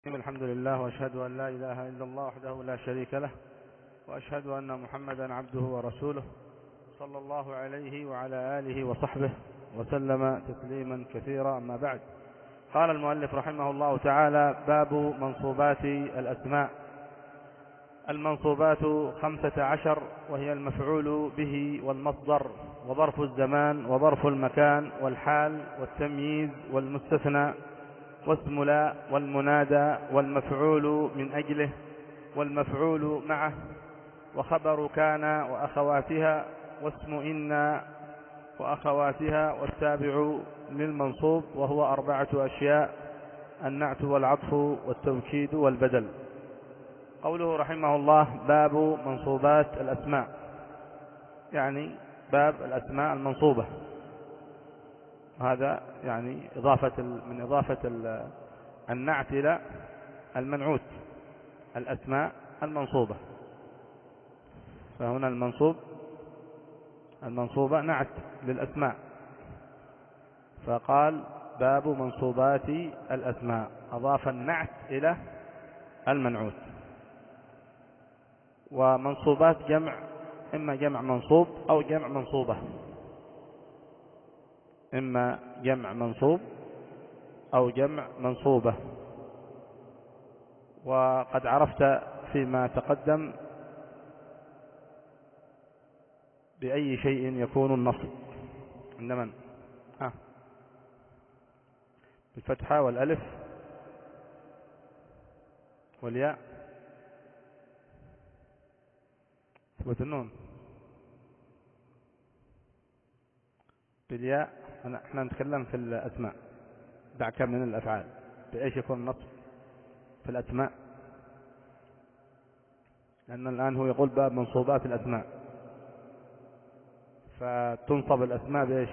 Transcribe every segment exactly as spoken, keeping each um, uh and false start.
الحمد لله، وأشهد أن لا إله إلا الله وحده لا شريك له، وأشهد أن محمدا عبده ورسوله صلى الله عليه وعلى آله وصحبه وسلم تسليما كثيرا. أما بعد، قال المؤلف رحمه الله تعالى: باب منصوبات الأسماء. المنصوبات خمسة عشر، وهي المفعول به والمصدر وظرف الزمان وظرف المكان والحال والتمييز والمستثنى واسم لا والمنادى والمفعول من أجله والمفعول معه وخبر كان وأخواتها واسم إن وأخواتها والتابع للمنصوب، وهو أربعة أشياء: النعت والعطف والتوكيد والبدل. قوله رحمه الله: باب منصوبات الأسماء، يعني باب الأسماء المنصوبة. هذا يعني إضافة من إضافة النعت إلى المنعوت، الأسماء المنصوبة. فهنا المنصوب المنصوبة نعت للأسماء، فقال: باب منصوبات الأسماء، أضاف النعت إلى المنعوت. ومنصوبات جمع، إما جمع منصوب أو جمع منصوبة، إما جمع منصوب أو جمع منصوبة. وقد عرفت فيما تقدم بأي شيء يكون النصب عند من؟ ها بالفتحة والألف والياء، ثبت النون بالياء. احنا نتكلم في الأسماء، دعك من الأفعال. بأيش يكون النصب في الأسماء؟ لأن الآن هو يقول باب منصوبات الأسماء، فتنصب الأسماء بإيش؟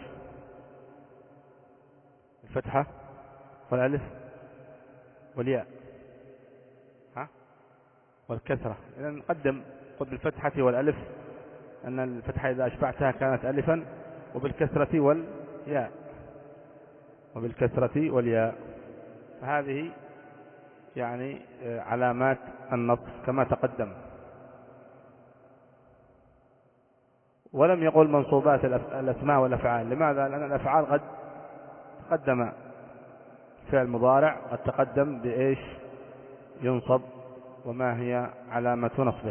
الفتحة والألف والياء ها والكسرة. إذا نقدم قد بالفتحة والألف، أن الفتحة إذا أشبعتها كانت ألفا، وبالكسرة والياء وبالكسرة والياء فهذه يعني علامات النصب كما تقدم. ولم يقل منصوبات الأسماء والأفعال. لماذا؟ لأن الأفعال قد تقدم فعل مضارع قد تقدم بإيش ينصب، وما هي علامة نصبه.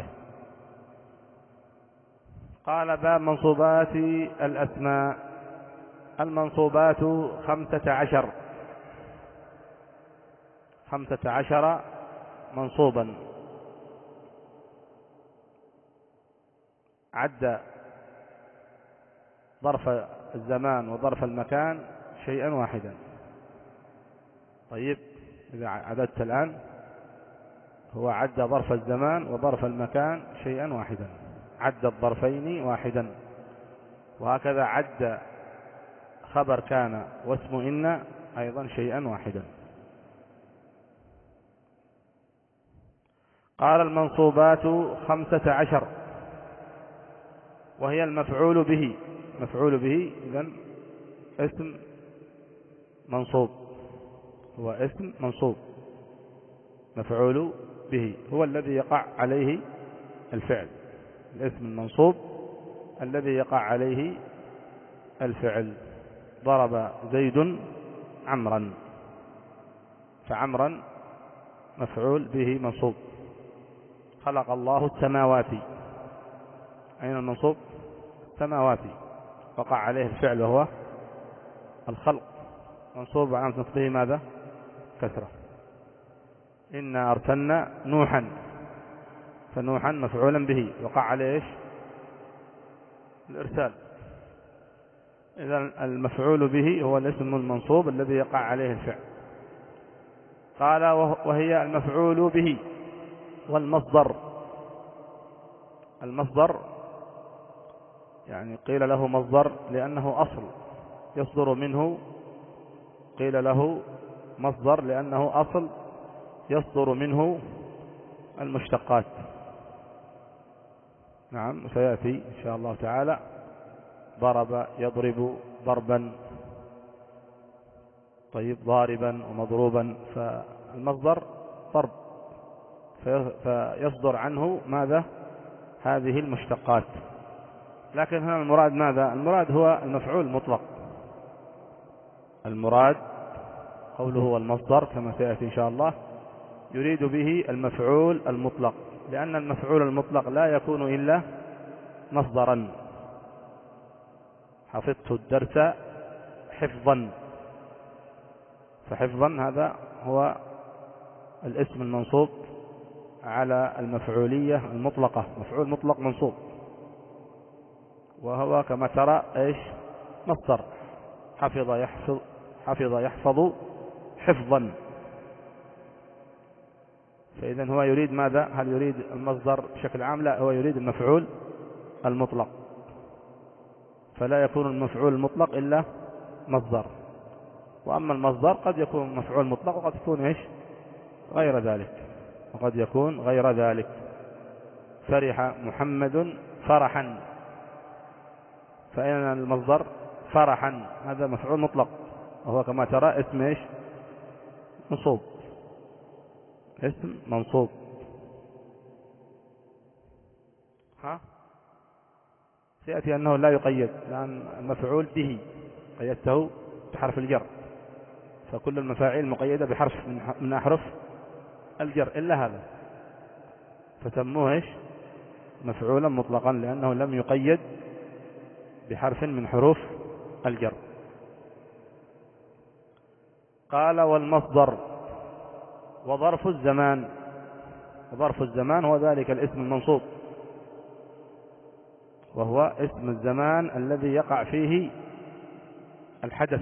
قال: باب منصوبات الأسماء. المنصوبات خمسة عشر، خمسة عشر منصوبا. عد ظرف الزمان وظرف المكان شيئا واحدا. طيب، إذا عددت الآن، هو عد ظرف الزمان وظرف المكان شيئا واحدا، عد الظرفين واحدا. وهكذا عد خبر كان واسم إن أيضا شيئا واحدا. قال: المنصوبات خمسة عشر، وهي المفعول به. مفعول به إذن اسم منصوب، هو اسم منصوب. مفعول به هو الذي يقع عليه الفعل، الاسم المنصوب الذي يقع عليه الفعل. ضرب زيد عمرا، فعمرا مفعول به منصوب. خلق الله السماوات، أين المنصوب؟ السماوات، وقع عليه الفعل وهو الخلق، منصوب وعلامة نصبه ماذا؟ كسرة. إنا أرسلنا نوحا، فنوحا مفعولا به، وقع عليه إيش؟ الإرسال. إذن المفعول به هو الاسم المنصوب الذي يقع عليه الفعل. قال: وهي المفعول به والمصدر. المصدر يعني قيل له مصدر لأنه أصل يصدر منه، قيل له مصدر لأنه أصل يصدر منه المشتقات. نعم، سيأتي إن شاء الله تعالى. ضرب يضرب ضربا، طيب ضاربا ومضروبا. فالمصدر ضرب، فيصدر عنه ماذا؟ هذه المشتقات. لكن هنا المراد ماذا؟ المراد هو المفعول المطلق. المراد قوله هو المصدر كما سيأتي إن شاء الله، يريد به المفعول المطلق، لأن المفعول المطلق لا يكون إلا مصدرا. حفظت الدرس حفظا، فحفظا هذا هو الاسم المنصوب على المفعولية المطلقة، مفعول مطلق منصوب، وهو كما ترى ايش؟ مصدر. حفظ يحفظ، حفظ يحفظ حفظا. فإذا هو يريد ماذا؟ هل يريد المصدر بشكل عام؟ لا، هو يريد المفعول المطلق، فلا يكون المفعول المطلق إلا مصدر. وأما المصدر قد يكون مفعول مطلق وقد يكون ايش؟ غير ذلك، وقد يكون غير ذلك. فرح محمد فرحا، فإن المصدر فرحا هذا مفعول مطلق، وهو كما ترى اسم ايش؟ منصوب، اسم منصوب. ها سيأتي أنه لا يقيد، لأن المفعول به قيدته بحرف الجر، فكل المفاعيل مقيدة بحرف من أحرف الجر إلا هذا، فسموه ايش؟ مفعولا مطلقا، لأنه لم يقيد بحرف من حروف الجر. قال والمصدر وظرف الزمان. وظرف الزمان هو ذلك الاسم المنصوب، وهو اسم الزمان الذي يقع فيه الحدث،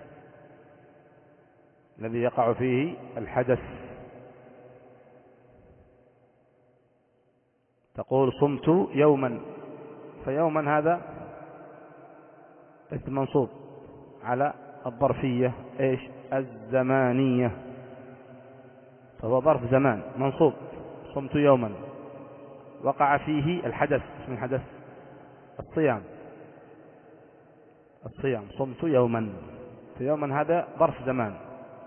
الذي يقع فيه الحدث. تقول صمت يوما، فيوما هذا اسم منصوب على الظرفية ايش؟ الزمانية، فهو ظرف زمان منصوب. صمت يوما وقع فيه الحدث، اسم الحدث الصيام، الصيام. صمت يوما، في يوما هذا ظرف زمان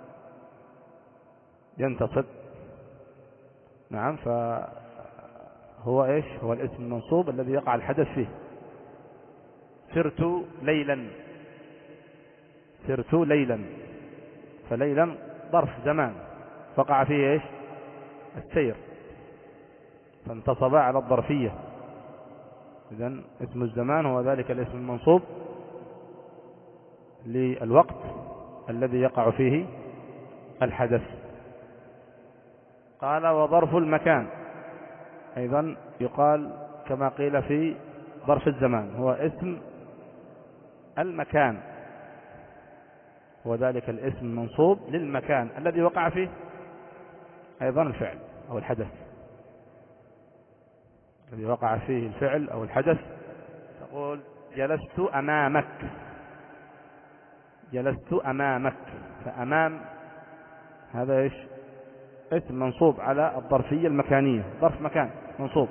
ينتصب، نعم، فهو ايش؟ هو الاسم المنصوب الذي يقع الحدث فيه. سرت ليلا، سرت ليلا، فليلا ظرف زمان وقع فيه ايش؟ السير، فانتصب على الظرفية. إذن اسم الزمان هو ذلك الاسم المنصوب للوقت الذي يقع فيه الحدث. قال وظرف المكان أيضا يقال كما قيل في ظرف الزمان، هو اسم المكان، هو ذلك الاسم المنصوب للمكان الذي وقع فيه أيضا الفعل أو الحدث، الذي وقع فيه الفعل أو الحدث. تقول جلست أمامك، جلست أمامك، فأمام هذا إيش؟ اسم منصوب على الظرفية المكانية، ظرف مكان منصوب،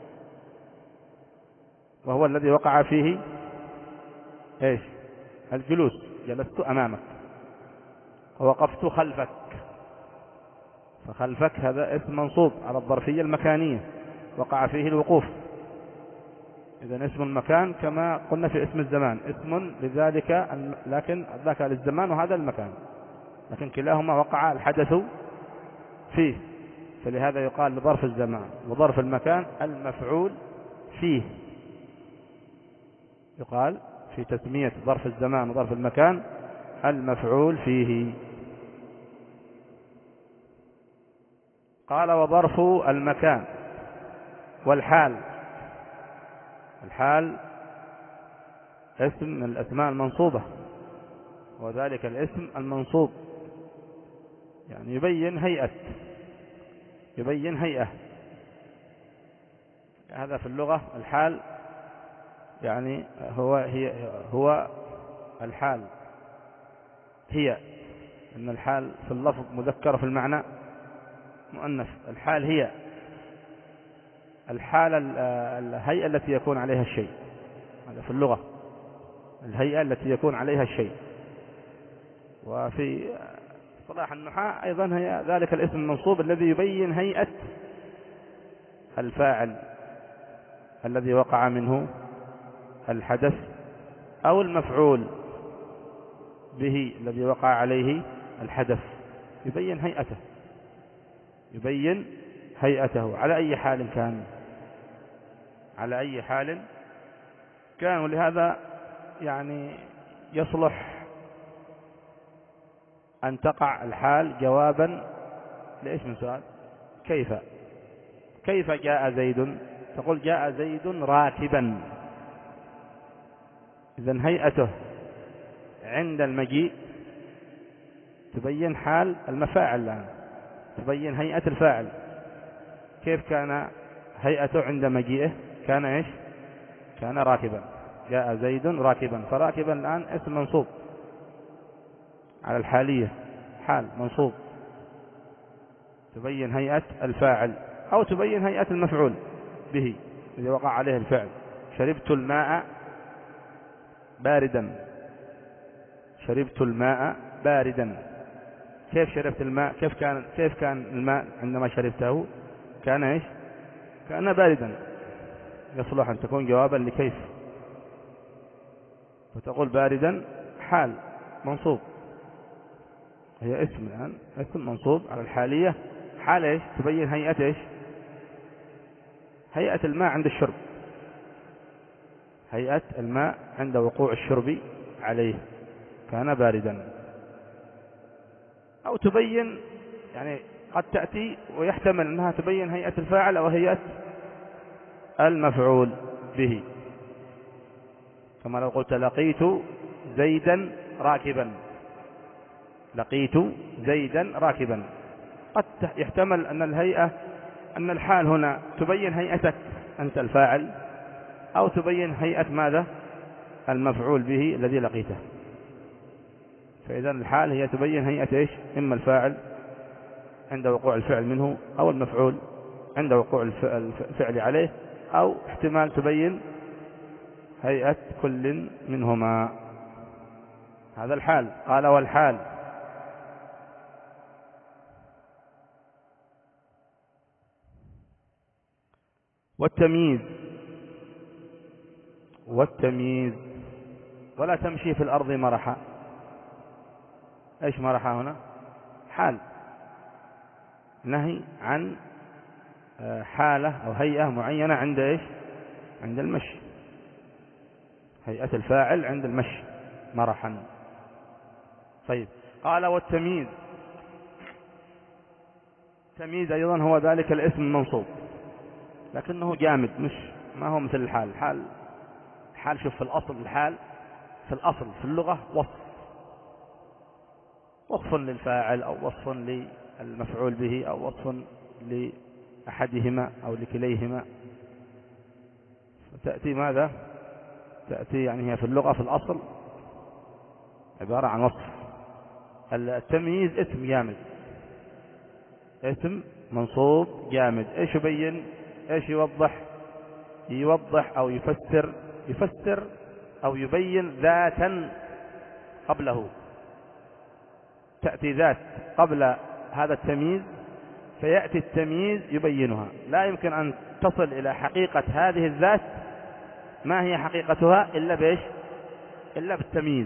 وهو الذي وقع فيه إيش؟ الجلوس. جلست أمامك ووقفت خلفك، فخلفك هذا اسم منصوب على الظرفية المكانية وقع فيه الوقوف. إذن اسم المكان كما قلنا في اسم الزمان اسم لذلك، لكن ذاك للزمان وهذا المكان، لكن كلاهما وقع الحدث فيه، فلهذا يقال لظرف الزمان وظرف المكان المفعول فيه. يقال في تسمية ظرف الزمان وظرف المكان المفعول فيه. قال وظرف المكان والحال. الحال اسم من الأسماء المنصوبة، وذلك الاسم المنصوب يعني يبين هيئة، يبين هيئة. هذا في اللغة الحال يعني هو هي هو الحال هي، إن الحال في اللفظ مذكر في المعنى مؤنث. الحال هي الحالة الهيئة التي يكون عليها الشيء، هذا في اللغة الهيئة التي يكون عليها الشيء. وفي اصطلاح النحاة أيضا هي ذلك الاسم المنصوب الذي يبين هيئة الفاعل الذي وقع منه الحدث أو المفعول به الذي وقع عليه الحدث، يبين هيئته يبين هيئته على أي حال كان على أي حال كان. ولهذا يعني يصلح أن تقع الحال جوابا لإيش من سؤال؟ كيف كيف جاء زيد؟ تقول جاء زيد راكبا، إذن هيئته عند المجيء تبين حال المفاعل الآن، تبين هيئة الفاعل. كيف كان هيئته عند مجيئه؟ كان إيش؟ كان راكبا، جاء زيد راكبا، فراكبا الآن اسم منصوب على الحالية، حال منصوب تبين هيئة الفاعل أو تبين هيئة المفعول به الذي وقع عليه الفعل. شربت الماء باردا، شربت الماء باردا. كيف شربت الماء؟ كيف كان كيف كان الماء عندما شربته؟ كان ايش؟ كان باردا. يصلح أن تكون جوابا لكيف، وتقول باردا حال منصوب، هي اسم الآن اسم منصوب على الحالية، حال ايش؟ تبين هيئة ايش؟ هيئة الماء عند الشرب، هيئة الماء عند وقوع الشرب عليه، كان باردا. أو تبين يعني قد تأتي ويحتمل أنها تبين هيئة الفاعل أو هيئة المفعول به، كما لو قلت لقيت زيدا راكبا، لقيت زيدا راكبا. قد يحتمل أن الهيئة أن الحال هنا تبين هيئتك أنت الفاعل، أو تبين هيئة ماذا؟ المفعول به الذي لقيته. فإذا الحال هي تبين هيئة إيش؟ إما الفاعل عند وقوع الفعل منه، أو المفعول عند وقوع الفعل عليه، أو احتمال تبين هيئة كل منهما. هذا الحال. قال والحال والتمييز والتمييز ولا تمشي في الأرض مرحا. إيش مرحا هنا؟ حال، نهي عن حالة أو هيئة معينة عند إيش؟ عند المشي، هيئة الفاعل عند المشي مرحا. طيب قال والتمييز، التمييز أيضا هو ذلك الاسم المنصوب لكنه جامد، مش ما هو مثل الحال. الحال الحال شوف في الأصل، الحال في الأصل في اللغة وصف، وصف للفاعل أو وصف للمفعول به أو وصف لأحدهما أو لكليهما. فتأتي ماذا؟ تأتي يعني هي في اللغة في الأصل عبارة عن وصف. التمييز اسم جامد، اسم منصوب جامد. ايش يبين؟ ايش يوضح؟ يوضح او يفسر يفسر او يبين ذاتا قبله. تأتي ذات قبل هذا التمييز فيأتي التمييز يبينها. لا يمكن أن تصل إلى حقيقة هذه الذات، ما هي حقيقتها إلا بإيش؟ إلا بالتمييز.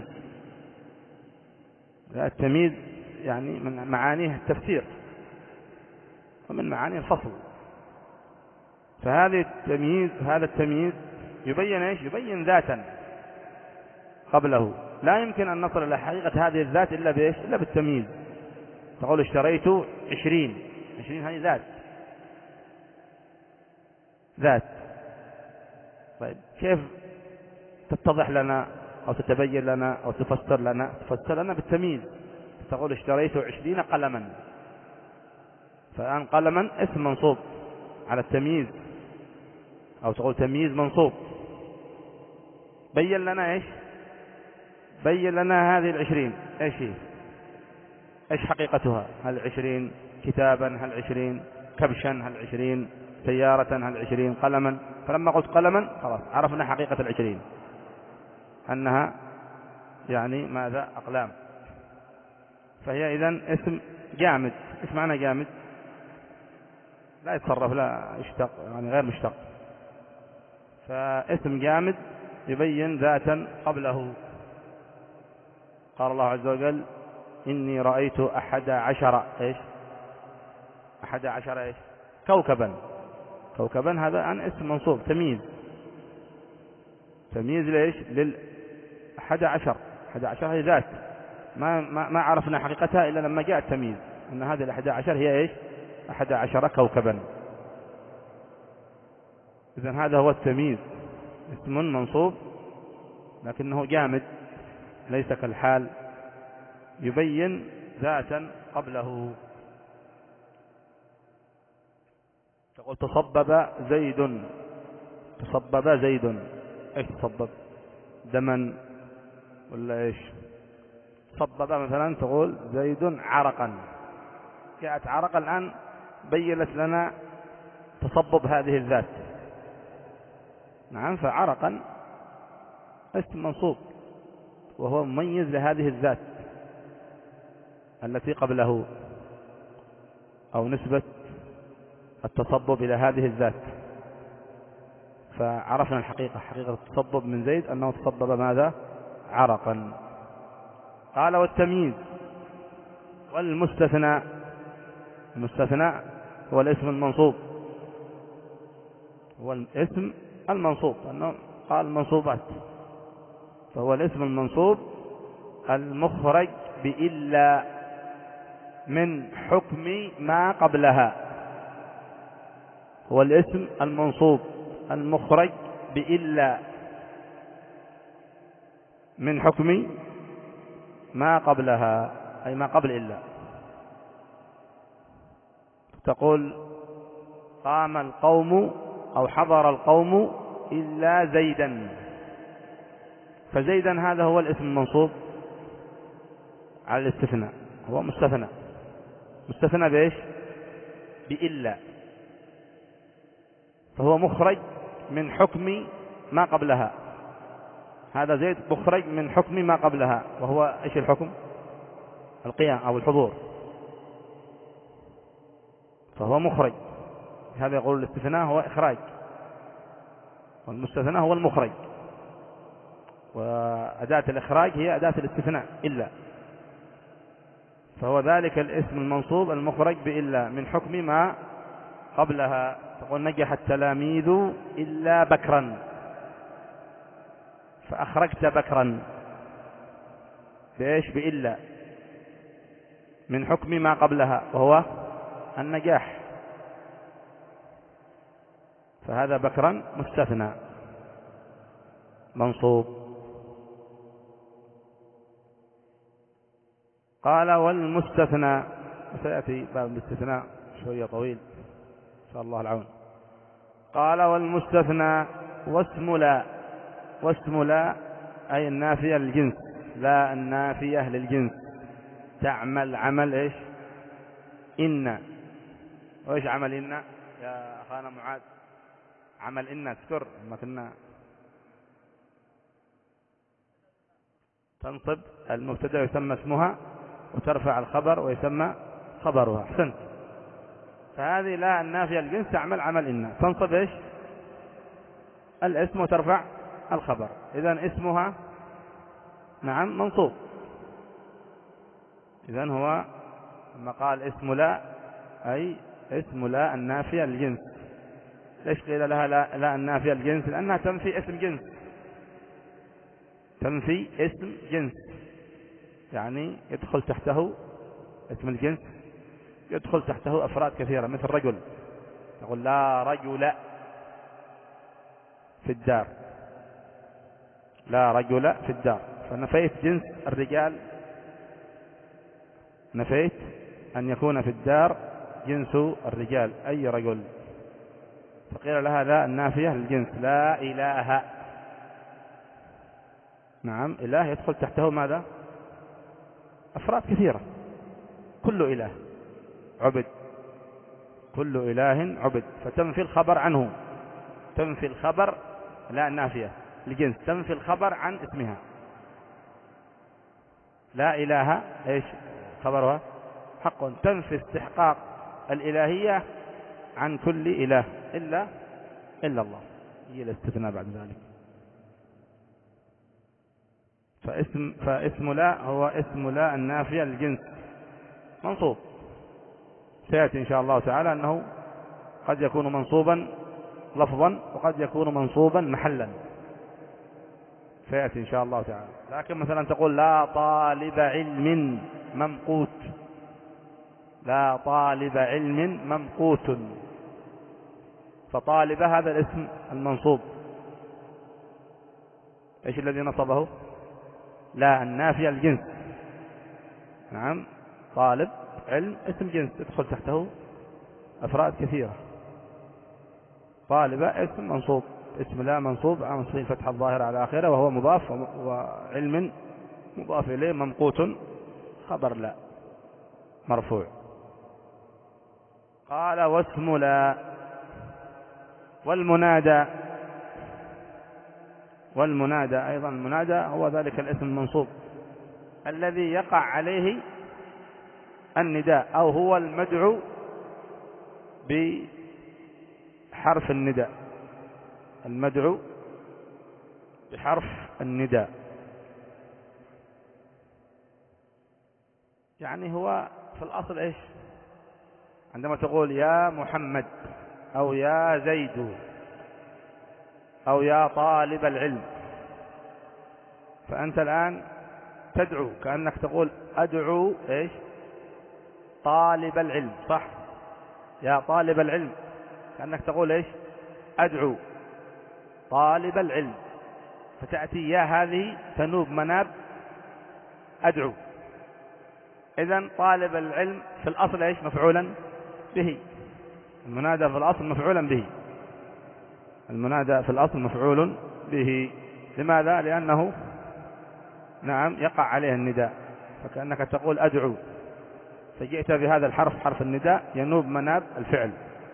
التمييز يعني من معانيه التفسير ومن معاني الفصل. فهذا التمييز هذا التمييز يبين ايش؟ يبين ذاتا قبله. لا يمكن أن نصل إلى حقيقة هذه الذات إلا بإيش؟ إلا بالتمييز. تقول اشتريت عشرين، عشرين هذه ذات ذات طيب كيف تتضح لنا أو تتبين لنا أو تفسر لنا؟ تفسر لنا بالتمييز. تقول اشتريت عشرين قلما، فالآن قلما اسم منصوب على التمييز، أو تقول تمييز منصوب. بين لنا إيش؟ بين لنا هذه العشرين إيش هي؟ إيش حقيقتها؟ هل عشرين كتابا؟ هل عشرين كبشا؟ هل عشرين سيارة؟ هل عشرين قلما؟ فلما قلت قلما خلاص عرفنا حقيقة العشرين أنها يعني ماذا؟ أقلام. فهي إذن اسم جامد. إيش معنى جامد؟ لا يتصرف، لا يشتق، يعني غير مشتق. فاسم جامد يبين ذاتا قبله. قال الله عز وجل إني رأيت أحد عشر إيش؟ أحد عشر إيش؟ كوكبا. كوكبا هذا عن اسم منصوب، تمييز. تمييز ليش؟ للأحد عشر. أحد عشر هي ذات، ما, ما, ما عرفنا حقيقتها إلا لما جاء التمييز أن هذه الأحد عشر هي إيش؟ أحد عشر كوكبا. إذن هذا هو التمييز، اسم منصوب لكنه جامد ليس كالحال، يبين ذاتا قبله. تقول تصبب زيد. تصبب زيد، ايش تصبب؟ دما ولا ايش؟ صبب مثلا تقول زيد عرقا. جاءت عرقا الآن بينت لنا تصبب هذه الذات. نعم، فعرقا اسم منصوب وهو مميز لهذه الذات التي قبله، أو نسبة التصبب إلى هذه الذات. فعرفنا الحقيقة، حقيقة التصبب من زيد أنه تصبب ماذا؟ عرقا. قال والتمييز والمستثنى. المستثنى هو الاسم المنصوب، هو الاسم المنصوب، أنه قال المنصوبات، فهو الاسم المنصوب المخرج بإلا من حكم ما قبلها. هو الاسم المنصوب المخرج بإلا من حكم ما قبلها، أي ما قبل إلا. تقول قام القوم أو حضر القوم إلا زيدا، فزيدا هذا هو الاسم المنصوب على الاستثناء، هو مستثنى. مستثنى بإيش؟ بإلا، فهو مخرج من حكم ما قبلها. هذا زيد مخرج من حكم ما قبلها، وهو إيش الحكم؟ القيام أو الحضور، فهو مخرج. هذا يقول الاستثناء هو إخراج، والمستثنى هو المخرج، وأداة الإخراج هي أداة الاستثناء إلا. فهو ذلك الاسم المنصوب المخرج بإلا من حكم ما قبلها. تقول نجح التلاميذ إلا بكرا، فأخرجت بكرا بإيش؟ بإلا من حكم ما قبلها وهو النجاح، فهذا بكرا مستثنى منصوب. قال والمستثنى، وسيأتي باب الاستثناء شوية طويل إن شاء الله العون. قال والمستثنى واسم لا. واسم لا أي النافية للجنس، لا النافية للجنس، تعمل عمل إيش؟ إن. وإيش عمل إن يا أخانا معاذ؟ عمل إن اذكر ما كنا تنصب المبتدأ يسمى اسمها، وترفع الخبر ويسمى خبرها. أحسنت. فهذه لا النافية للجنس تعمل عمل إن، تنصب إيش؟ الاسم وترفع الخبر. إذن اسمها نعم منصوب. إذن هو لما قال اسم لا أي اسم لا النافية للجنس. ليش قيل لها لا, لا النافية للجنس؟ لأنها تنفي اسم جنس، تنفي اسم جنس، يعني يدخل تحته اسم الجنس، يدخل تحته أفراد كثيرة مثل رجل، تقول لا رجل في الدار، لا رجل في الدار، فنفيت جنس الرجال، نفيت أن يكون في الدار جنس الرجال أي رجل، فقيل لها لا النافية للجنس. لا إله، نعم إله يدخل تحته ماذا؟ أفراد كثيرة، كل إله عبد، كل إله عبد، فتنفي الخبر عنه، تنفي الخبر، لا النافية للجنس تنفي الخبر عن اسمها. لا إله إيش؟ خبرها حق، تنفي استحقاق الإلهية عن كل إله إلا إلا الله، هي الاستثناء بعد ذلك. فاسم, فاسم لا هو اسم لا النافية للجنس منصوب. سيأتي إن شاء الله تعالى أنه قد يكون منصوبا لفظا وقد يكون منصوبا محلا، سيأتي إن شاء الله تعالى. لكن مثلا تقول لا طالب علم ممقوت، لا طالب علم ممقوت، فطالب هذا الاسم المنصوب ايش الذي نصبه؟ لا النافية الجنس. نعم، طالب علم اسم جنس يدخل تحته أفراد كثيرة. طالب اسم منصوب، اسم لا منصوب عن صفة فتح الظاهر على آخره وهو مضاف، وعلم مضاف إليه، ممقوت خبر لا مرفوع. قال واسم لا والمنادى. والمنادى أيضا، المنادى هو ذلك الاسم المنصوب الذي يقع عليه النداء، أو هو المدعو بحرف النداء، المدعو بحرف النداء. يعني هو في الأصل إيش؟ عندما تقول يا محمد أو يا زيد أو يا طالب العلم، فأنت الآن تدعو، كأنك تقول أدعو إيش؟ طالب العلم، صح؟ يا طالب العلم، كأنك تقول إيش؟ أدعو طالب العلم، فتأتي يا هذه تنوب مناب أدعو. إذن طالب العلم في الأصل إيش؟ مفعولا به. المنادى في الأصل مفعولا به، المنادى في الأصل مفعول به. لماذا؟ لأنه نعم يقع عليه النداء، فكأنك تقول أدعو، فجئت بهذا الحرف حرف النداء ينوب مناب الفعل،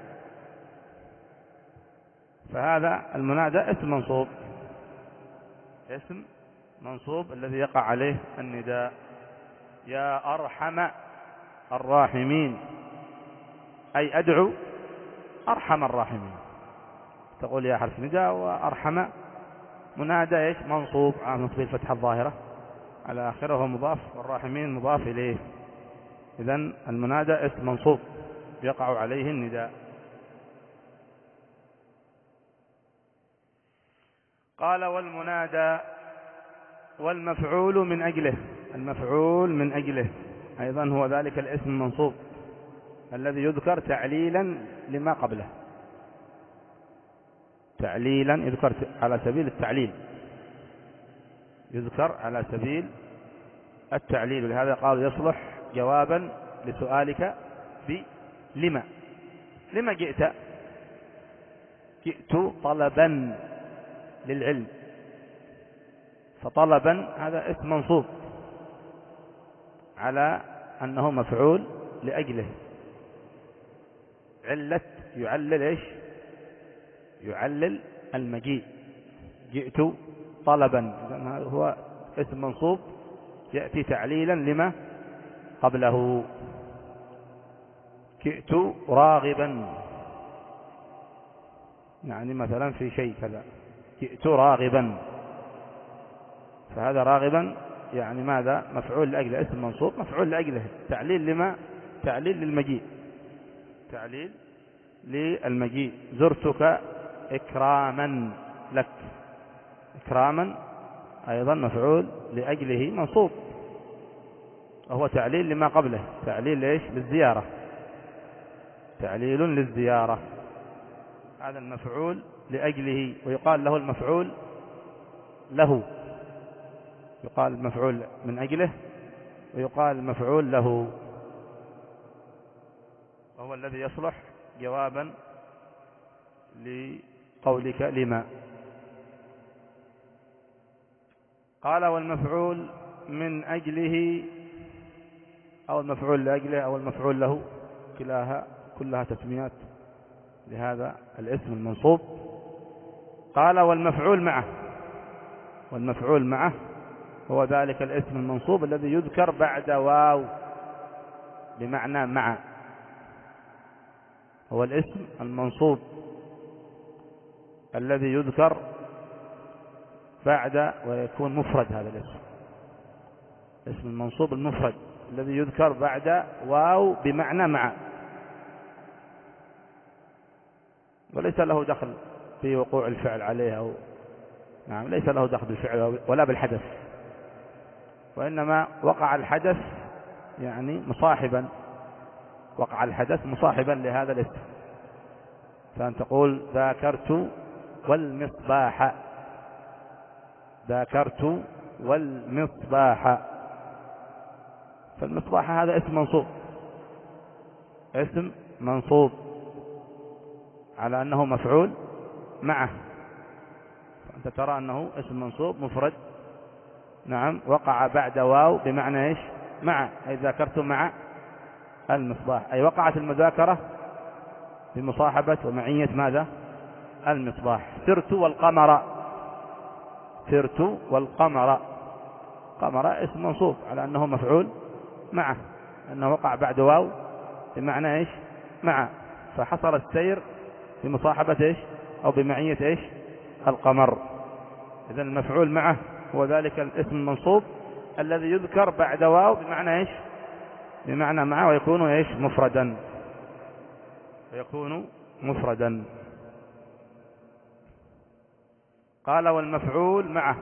فهذا المنادى اسم منصوب، اسم منصوب الذي يقع عليه النداء. يا أرحم الراحمين، أي أدعو أرحم الراحمين. تقول يا حرف نداء، وأرحم منادى ايش؟ منصوب على نصب الفتحة الظاهرة على آخره وهو مضاف، والراحمين مضاف إليه. إذن المنادى اسم منصوب يقع عليه النداء. قال والمنادى والمفعول من أجله. المفعول من أجله أيضا هو ذلك الاسم المنصوب الذي يذكر تعليلا لما قبله، تعليلا يذكر على سبيل التعليل، يذكر على سبيل التعليل. ولهذا قال يصلح جوابا لسؤالك بلما. لما جئت؟ جئت طلبا للعلم، فطلبا هذا اسم منصوب على أنه مفعول لأجله. علة يعلل إيش؟ يعلل المجيء. جئت طلبا، هذا هو اسم منصوب يأتي تعليلا لما قبله. جئت راغبا، يعني مثلا في شيء كذا، جئت راغبا، فهذا راغبا يعني ماذا؟ مفعول لأجله، اسم منصوب مفعول لأجله، تعليل لما؟ تعليل للمجيء، تعليل للمجيء. زرتك إكراما لك، إكراما أيضا مفعول لأجله منصوب، وهو تعليل لما قبله، تعليل ليش؟ للزيارة، تعليل للزيارة. هذا المفعول لأجله، ويقال له المفعول له، يقال المفعول من أجله ويقال المفعول له، وهو الذي يصلح جوابا لقولك لما. قال والمفعول من أجله أو المفعول لأجله أو المفعول له، كلاها كلها تسميات لهذا الاسم المنصوب. قال والمفعول معه. والمفعول معه هو ذلك الاسم المنصوب الذي يذكر بعد واو بمعنى مع، هو الاسم المنصوب الذي يذكر بعد ويكون مفرد. هذا الاسم اسم المنصوب المفرد الذي يذكر بعد واو بمعنى مع، وليس له دخل في وقوع الفعل عليه، أو نعم ليس له دخل بالفعل ولا بالحدث، وإنما وقع الحدث يعني مصاحبا، وقع الحدث مصاحبا لهذا الاسم. فأن تقول ذاكرت والمصباح، ذاكرت والمصباح، فالمصباح هذا اسم منصوب، اسم منصوب على أنه مفعول معه، فأنت ترى أنه اسم منصوب مفرد، نعم وقع بعد واو بمعنى إيش؟ مع، أي ذاكرت مع المصباح، أي وقعت المذاكرة بمصاحبة ومعية ماذا؟ المصباح. سرت والقمر، سرت والقمر، قمر اسم منصوب على أنه مفعول معه، أنه وقع بعد واو بمعنى إيش؟ مع، فحصل السير بمصاحبة إيش؟ أو بمعية إيش؟ القمر. إذن المفعول معه هو ذلك الاسم المنصوب الذي يذكر بعد واو بمعنى إيش؟ بمعنى معه، ويكون إيش؟ مفردا، ويكون مفردا. قال والمفعول معه.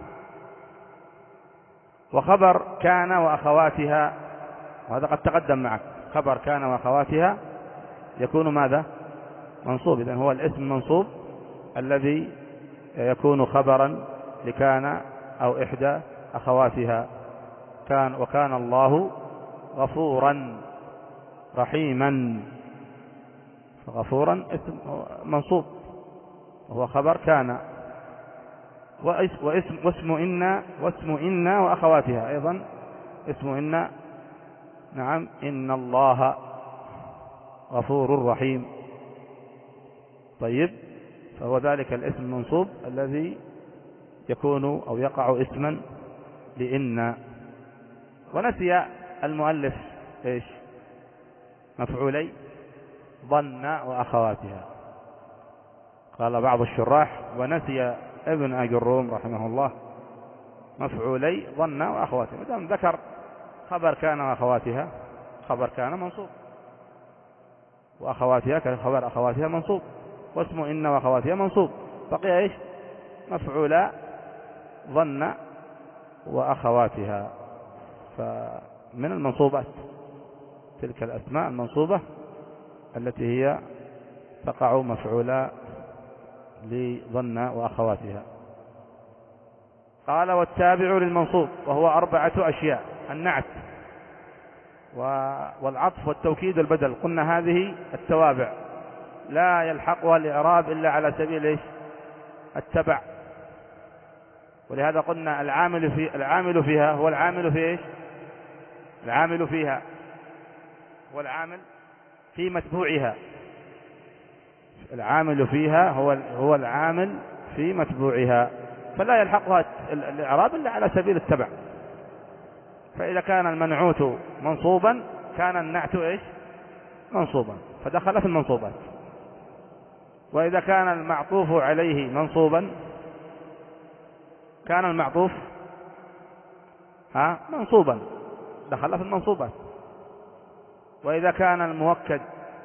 وخبر كان وأخواتها، وهذا قد تقدم معك، خبر كان وأخواتها يكون ماذا؟ منصوب. إذن هو الاسم المنصوب الذي يكون خبرا لكان أو إحدى أخواتها. كان وكان الله غفورا رحيما، فغفورا اسم منصوب وهو خبر كان. واسم واسم إن واسم إن وأخواتها أيضا اسم إن، نعم إن الله غفور رحيم. طيب، فهو ذلك الاسم المنصوب الذي يكون أو يقع اسما لإن. ونسي المؤلف إيش؟ مفعولي ظن وأخواتها. قال بعض الشراح ونسي ابن أجروم رحمه الله مفعولي ظن وأخواتها، مدام ذكر خبر كان وأخواتها، خبر كان منصوب، وأخواتها كخبر أخواتها منصوب، واسم إن وأخواتها منصوب، بقي إيش؟ مفعولا ظن وأخواتها. فمن المنصوبات تلك الأسماء المنصوبة التي هي تقع مفعولا لظن وأخواتها. قال والتابع للمنصوب وهو أربعة أشياء: النعت والعطف والتوكيد والبدل. قلنا هذه التوابع لا يلحقها الإعراب إلا على سبيل إيش؟ التبع. ولهذا قلنا العامل في العامل فيها هو العامل في إيش؟ العامل فيها هو العامل في متبوعها. العامل فيها هو هو العامل في متبوعها، فلا يلحقها الإعراب إلا على سبيل التبع. فإذا كان المنعوت منصوبا كان النعت إيش؟ منصوبا، فدخل في المنصوبات. وإذا كان المعطوف عليه منصوبا كان المعطوف ها منصوبا، دخل في المنصوبات. وإذا كان المؤكد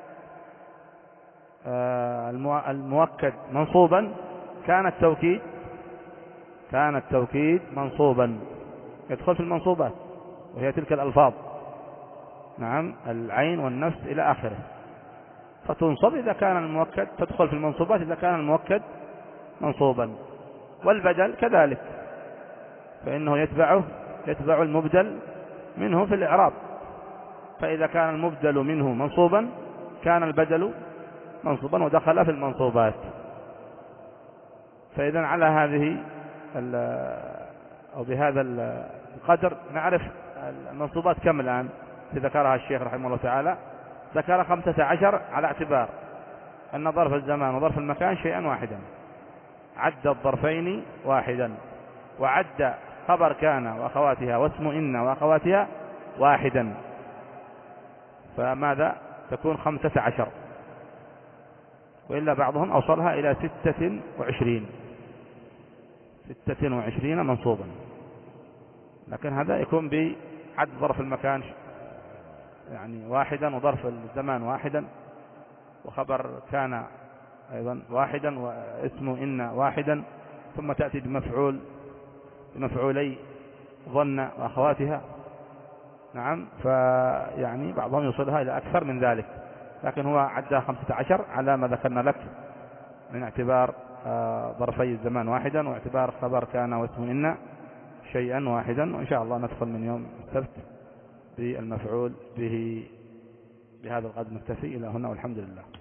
آه المؤكد منصوبا كان التوكيد كان التوكيد منصوبا، يدخل في المنصوبات، وهي تلك الألفاظ، نعم العين والنفس إلى آخره، فتنصب إذا كان المؤكد، تدخل في المنصوبات إذا كان المؤكد منصوبا. والبدل كذلك، فإنه يتبعه يتبع المبدل منه في الإعراب، فإذا كان المبدل منه منصوبا كان البدل منصوبا ودخل في المنصوبات. فإذا على هذه أو بهذا القدر نعرف المنصوبات كم الآن ذكرها الشيخ رحمه الله تعالى. ذكر خمسة عشر على اعتبار أن ظرف الزمان وظرف المكان شيئا واحدا، عد الظرفين واحدا، وعد خبر كان وأخواتها واسم إن وأخواتها واحدا. فماذا تكون خمسة عشر، وإلا بعضهم أوصلها إلى ستة وعشرين ستة وعشرين منصوبا، لكن هذا يكون بعد ظرف المكان يعني واحدا، وظرف الزمان واحدا، وخبر كان أيضا واحدا، واسم إن واحدا، ثم تأتي بمفعول بمفعولي ظن وأخواتها. نعم، فيعني بعضهم يوصلها إلى أكثر من ذلك، لكن هو عدها خمسة عشر على ما ذكرنا لك من اعتبار ظرفي الزمان واحدا، واعتبار خبر كان واسم إن شيئا واحدا. وإن شاء الله ندخل من يوم السبت بالمفعول به. بهذا القدر نكتفي إلى هنا، والحمد لله.